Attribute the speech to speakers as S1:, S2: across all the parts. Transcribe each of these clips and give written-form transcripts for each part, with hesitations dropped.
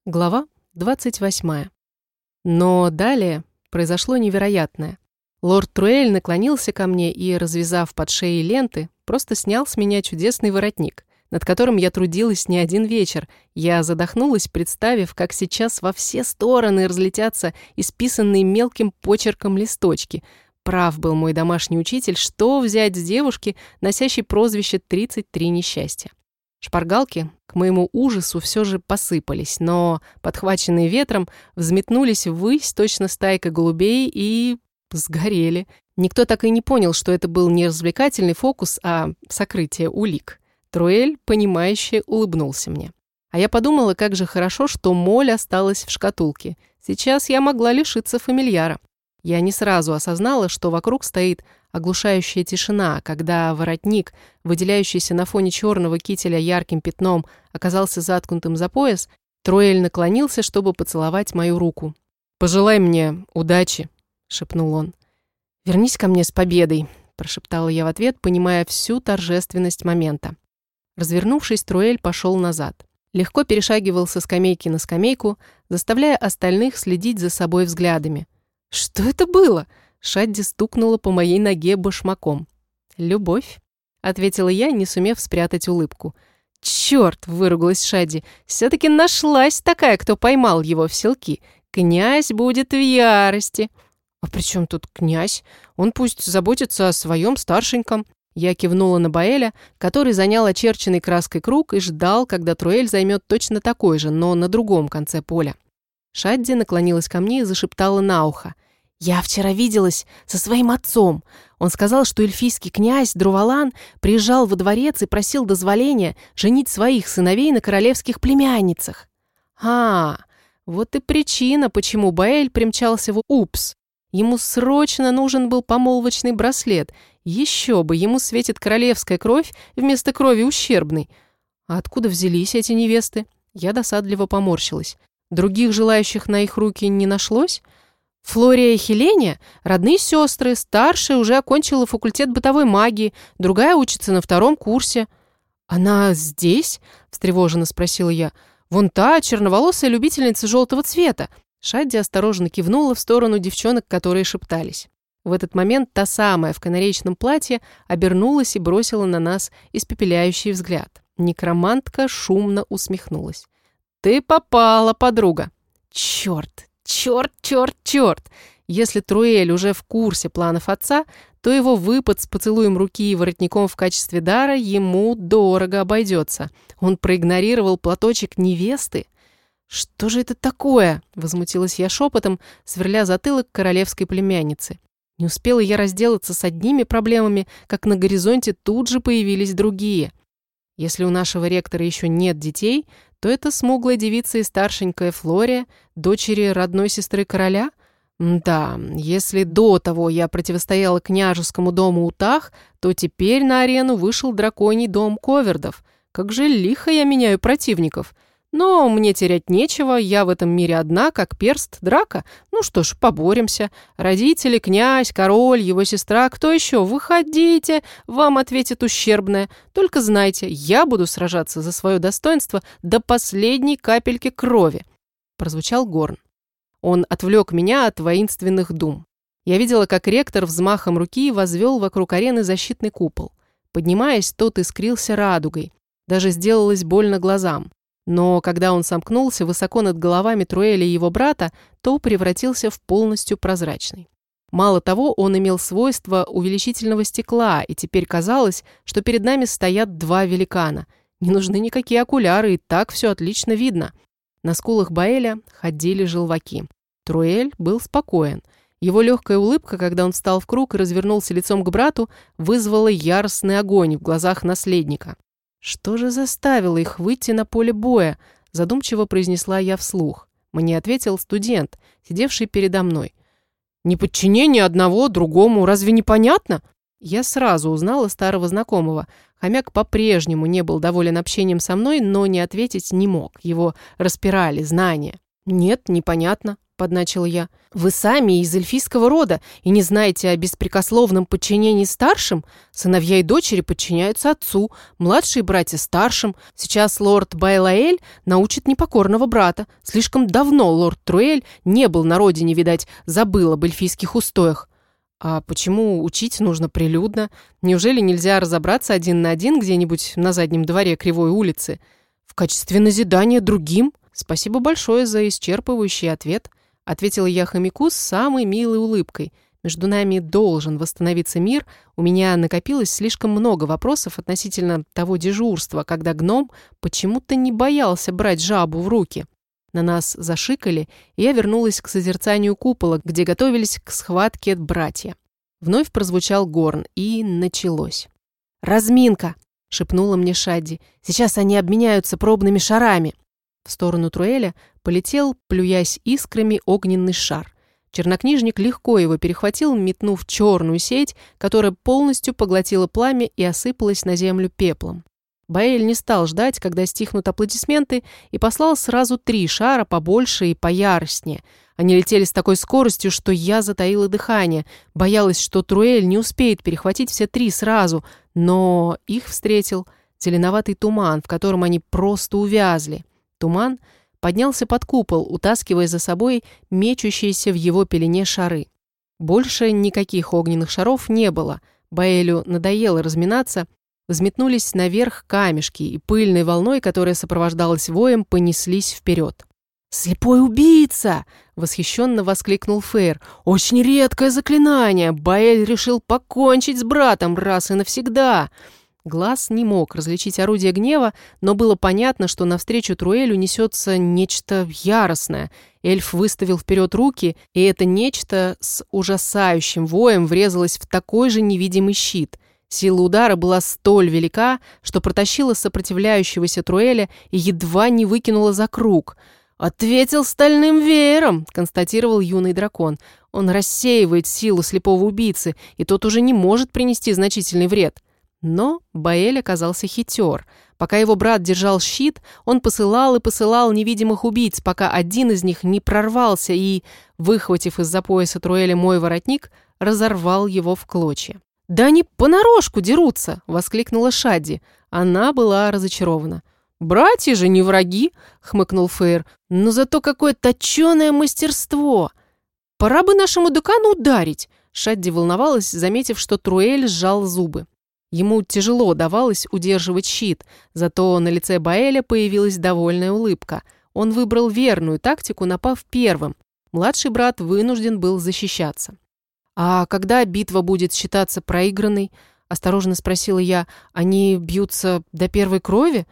S1: Глава 28. Но далее произошло невероятное. Лорд Труэль наклонился ко мне и, развязав под шеей ленты, просто снял с меня чудесный воротник, над которым я трудилась не один вечер. Я задохнулась, представив, как сейчас во все стороны разлетятся исписанные мелким почерком листочки. Прав был мой домашний учитель, что взять с девушки, носящей прозвище «33 несчастья». Шпаргалки, к моему ужасу, все же посыпались, но, подхваченные ветром, взметнулись ввысь точно стайка голубей и сгорели. Никто так и не понял, что это был не развлекательный фокус, а сокрытие улик. Труэль, понимающе улыбнулся мне. А я подумала, как же хорошо, что моль осталась в шкатулке. Сейчас я могла лишиться фамильяра. Я не сразу осознала, что вокруг стоит оглушающая тишина, когда воротник, выделяющийся на фоне черного кителя ярким пятном, оказался заткнутым за пояс. Труэль наклонился, чтобы поцеловать мою руку. «Пожелай мне удачи», — шепнул он. «Вернись ко мне с победой», — прошептала я в ответ, понимая всю торжественность момента. Развернувшись, Труэль пошел назад. Легко перешагивал со скамейки на скамейку, заставляя остальных следить за собой взглядами. «Что это было?» Шадди стукнула по моей ноге башмаком. «Любовь», — ответила я, не сумев спрятать улыбку. «Черт!» — выругалась Шадди. «Все-таки нашлась такая, кто поймал его в селки. Князь будет в ярости». «А при чем тут князь? Он пусть заботится о своем старшеньком». Я кивнула на Баэля, который занял очерченный краской круг и ждал, когда Труэль займет точно такой же, но на другом конце поля. Шадди наклонилась ко мне и зашептала на ухо. «Я вчера виделась со своим отцом. Он сказал, что эльфийский князь Друвалан приезжал во дворец и просил дозволения женить своих сыновей на королевских племянницах». Вот и причина, почему Баэль примчался в Упс. Ему срочно нужен был помолвочный браслет. Еще бы, ему светит королевская кровь вместо крови ущербной. А откуда взялись эти невесты? Я досадливо поморщилась. Других желающих на их руки не нашлось? Флория и Хеления – родные сестры, старшая уже окончила факультет бытовой магии, другая учится на 2-м курсе. «Она здесь?» – встревоженно спросила я. «Вон та черноволосая любительница желтого цвета». Шадди осторожно кивнула в сторону девчонок, которые шептались. В этот момент та самая в канареечном платье обернулась и бросила на нас испепеляющий взгляд. Некромантка шумно усмехнулась. «Ты попала, подруга!» «Черт! Черт, черт, черт! Если Труэль уже в курсе планов отца, то его выпад с поцелуем руки и воротником в качестве дара ему дорого обойдется. Он проигнорировал платочек невесты. «Что же это такое?» – возмутилась я шепотом, сверля затылок королевской племянницы. Не успела я разделаться с одними проблемами, как на горизонте тут же появились другие. Если у нашего ректора еще нет детей, то это смуглая девица и старшенькая Флория, дочери родной сестры короля? Да, если до того я противостояла княжескому дому Утах, то теперь на арену вышел драконий дом Ковердов. Как же лихо я меняю противников. Но мне терять нечего, я в этом мире одна, как перст, драка. Ну что ж, поборемся. Родители, князь, король, его сестра, кто еще? Выходите, вам ответит ущербная. Только знайте, я буду сражаться за свое достоинство до последней капельки крови. Прозвучал горн. Он отвлек меня от воинственных дум. Я видела, как ректор взмахом руки возвел вокруг арены защитный купол. Поднимаясь, тот искрился радугой. Даже сделалось больно глазам. Но когда он сомкнулся высоко над головами Труэля и его брата, то превратился в полностью прозрачный. Мало того, он имел свойство увеличительного стекла, и теперь казалось, что перед нами стоят два великана. Не нужны никакие окуляры, и так все отлично видно. На скулах Баэля ходили желваки. Труэль был спокоен. Его легкая улыбка, когда он встал в круг и развернулся лицом к брату, вызвала яростный огонь в глазах наследника. «Что же заставило их выйти на поле боя?» – задумчиво произнесла я вслух. Мне ответил студент, сидевший передо мной. «Неподчинение одного другому, разве не понятно?» Я сразу узнала старого знакомого. Хомяк по-прежнему не был доволен общением со мной, но не ответить не мог. Его распирали знания. «Нет, непонятно», – подначила я. «Вы сами из эльфийского рода и не знаете о беспрекословном подчинении старшим? Сыновья и дочери подчиняются отцу, младшие братья старшим. Сейчас лорд Байлаэль научит непокорного брата. Слишком давно лорд Труэль не был на родине, видать, забыл об эльфийских устоях». «А почему учить нужно прилюдно? Неужели нельзя разобраться один на один где-нибудь на заднем дворе Кривой улицы? В качестве назидания другим?» «Спасибо большое за исчерпывающий ответ», — ответила я хомяку с самой милой улыбкой. «Между нами должен восстановиться мир. У меня накопилось слишком много вопросов относительно того дежурства, когда гном почему-то не боялся брать жабу в руки». На нас зашикали, и я вернулась к созерцанию купола, где готовились к схватке братья. Вновь прозвучал горн, и началось. «Разминка!» — шепнула мне Шадди. «Сейчас они обменяются пробными шарами». В сторону Труэля полетел, плюясь искрами, огненный шар. Чернокнижник легко его перехватил, метнув черную сеть, которая полностью поглотила пламя и осыпалась на землю пеплом. Баэль не стал ждать, когда стихнут аплодисменты, и послал сразу 3 шара побольше и пояростнее. Они летели с такой скоростью, что я затаила дыхание, боялась, что Труэль не успеет перехватить все 3 сразу, но их встретил зеленоватый туман, в котором они просто увязли. Туман поднялся под купол, утаскивая за собой мечущиеся в его пелене шары. Больше никаких огненных шаров не было. Баэлю надоело разминаться. Взметнулись наверх камешки, и пыльной волной, которая сопровождалась воем, понеслись вперед. «Слепой убийца!» — восхищенно воскликнул Фейр. «Очень редкое заклинание! Баэль решил покончить с братом раз и навсегда!» Глаз не мог различить орудие гнева, но было понятно, что навстречу Труэлю несется нечто яростное. Эльф выставил вперед руки, и это нечто с ужасающим воем врезалось в такой же невидимый щит. Сила удара была столь велика, что протащила сопротивляющегося Труэля и едва не выкинула за круг. «Ответил стальным веером», — констатировал юный дракон. «Он рассеивает силу слепого убийцы, и тот уже не может принести значительный вред». Но Баэль оказался хитер. Пока его брат держал щит, он посылал и посылал невидимых убийц, пока один из них не прорвался и, выхватив из-за пояса Труэля мой воротник, разорвал его в клочья. «Да они понарошку дерутся!» — воскликнула Шадди. Она была разочарована. «Братья же не враги!» — хмыкнул Фейр. «Но зато какое точеное мастерство! Пора бы нашему декану ударить!» Шадди волновалась, заметив, что Труэль сжал зубы. Ему тяжело давалось удерживать щит, зато на лице Баэля появилась довольная улыбка. Он выбрал верную тактику, напав первым. Младший брат вынужден был защищаться. «А когда битва будет считаться проигранной?» – осторожно спросила я. «Они бьются до первой крови?»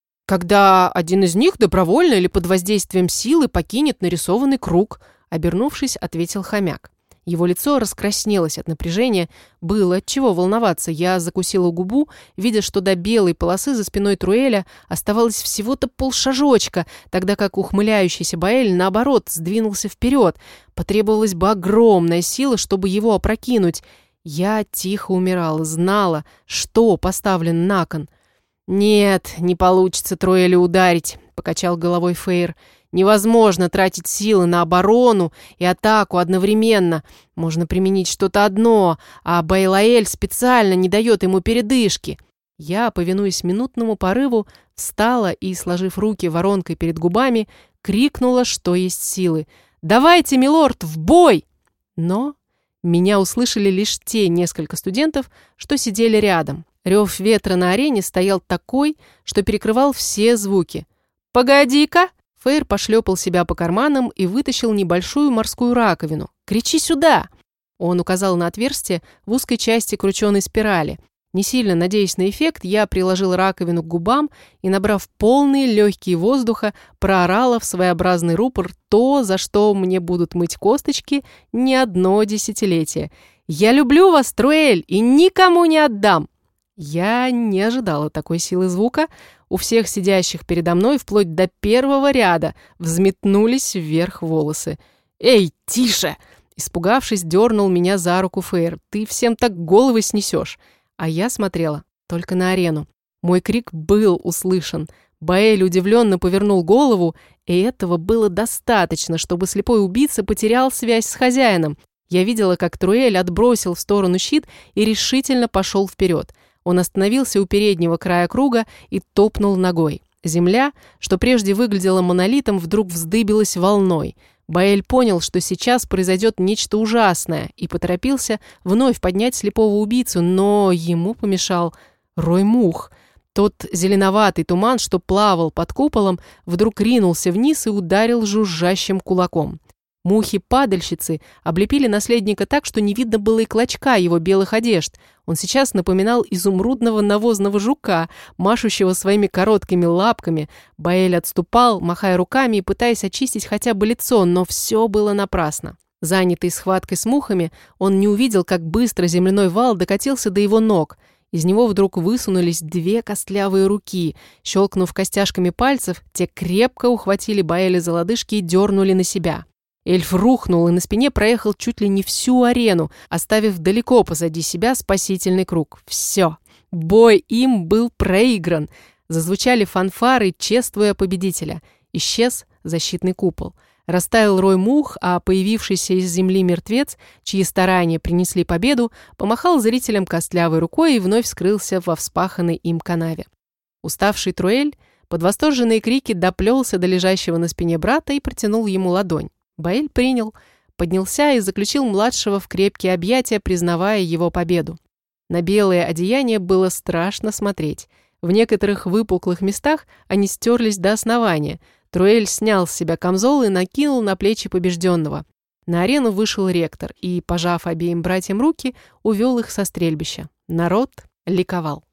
S1: «Когда один из них добровольно или под воздействием силы покинет нарисованный круг», – обернувшись, ответил хомяк. Его лицо раскраснелось от напряжения. Было от чего волноваться. Я закусила губу, видя, что до белой полосы за спиной Труэля оставалось всего-то полшажочка, тогда как ухмыляющийся Баэль, наоборот, сдвинулся вперед. Потребовалась бы огромная сила, чтобы его опрокинуть. Я тихо умирала, знала, что поставлено на кон. «Нет, не получится Труэля ударить», — покачал головой Фейр. «Невозможно тратить силы на оборону и атаку одновременно. Можно применить что-то одно, а Байлаэль специально не дает ему передышки». Я, повинуясь минутному порыву, встала и, сложив руки воронкой перед губами, крикнула, что есть силы. «Давайте, милорд, в бой!» Но меня услышали лишь те несколько студентов, что сидели рядом. Рев ветра на арене стоял такой, что перекрывал все звуки. «Погоди-ка!» Фейр пошлепал себя по карманам и вытащил небольшую морскую раковину. «Кричи сюда!» Он указал на отверстие в узкой части крученой спирали. Не сильно надеясь на эффект, я приложила раковину к губам и, набрав полные легкие воздуха, проорала в своеобразный рупор то, за что мне будут мыть косточки не одно десятилетие. «Я люблю вас, Труэль, и никому не отдам!» Я не ожидала такой силы звука. У всех сидящих передо мной, вплоть до первого ряда, взметнулись вверх волосы. «Эй, тише!» Испугавшись, дернул меня за руку Фейр. «Ты всем так головы снесешь!» А я смотрела только на арену. Мой крик был услышан. Баэль удивленно повернул голову, и этого было достаточно, чтобы слепой убийца потерял связь с хозяином. Я видела, как Труэль отбросил в сторону щит и решительно пошел вперед. Он остановился у переднего края круга и топнул ногой. Земля, что прежде выглядела монолитом, вдруг вздыбилась волной. Баэль понял, что сейчас произойдет нечто ужасное, и поторопился вновь поднять слепого убийцу, но ему помешал рой мух. Тот зеленоватый туман, что плавал под куполом, вдруг ринулся вниз и ударил жужжащим кулаком. Мухи-падальщицы облепили наследника так, что не видно было и клочка его белых одежд. Он сейчас напоминал изумрудного навозного жука, машущего своими короткими лапками. Баэль отступал, махая руками и пытаясь очистить хотя бы лицо, но все было напрасно. Занятый схваткой с мухами, он не увидел, как быстро земляной вал докатился до его ног. Из него вдруг высунулись две костлявые руки. Щелкнув костяшками пальцев, те крепко ухватили Баэля за лодыжки и дернули на себя. Эльф рухнул и на спине проехал чуть ли не всю арену, оставив далеко позади себя спасительный круг. Все. Бой им был проигран. Зазвучали фанфары, чествуя победителя. Исчез защитный купол. Растаял рой мух, а появившийся из земли мертвец, чьи старания принесли победу, помахал зрителям костлявой рукой и вновь скрылся во вспаханной им канаве. Уставший Труэль под восторженные крики доплелся до лежащего на спине брата и протянул ему ладонь. Баэль принял, поднялся и заключил младшего в крепкие объятия, признавая его победу. На белое одеяние было страшно смотреть. В некоторых выпуклых местах они стерлись до основания. Труэль снял с себя камзол и накинул на плечи побежденного. На арену вышел ректор и, пожав обеим братьям руки, увел их со стрельбища. Народ ликовал.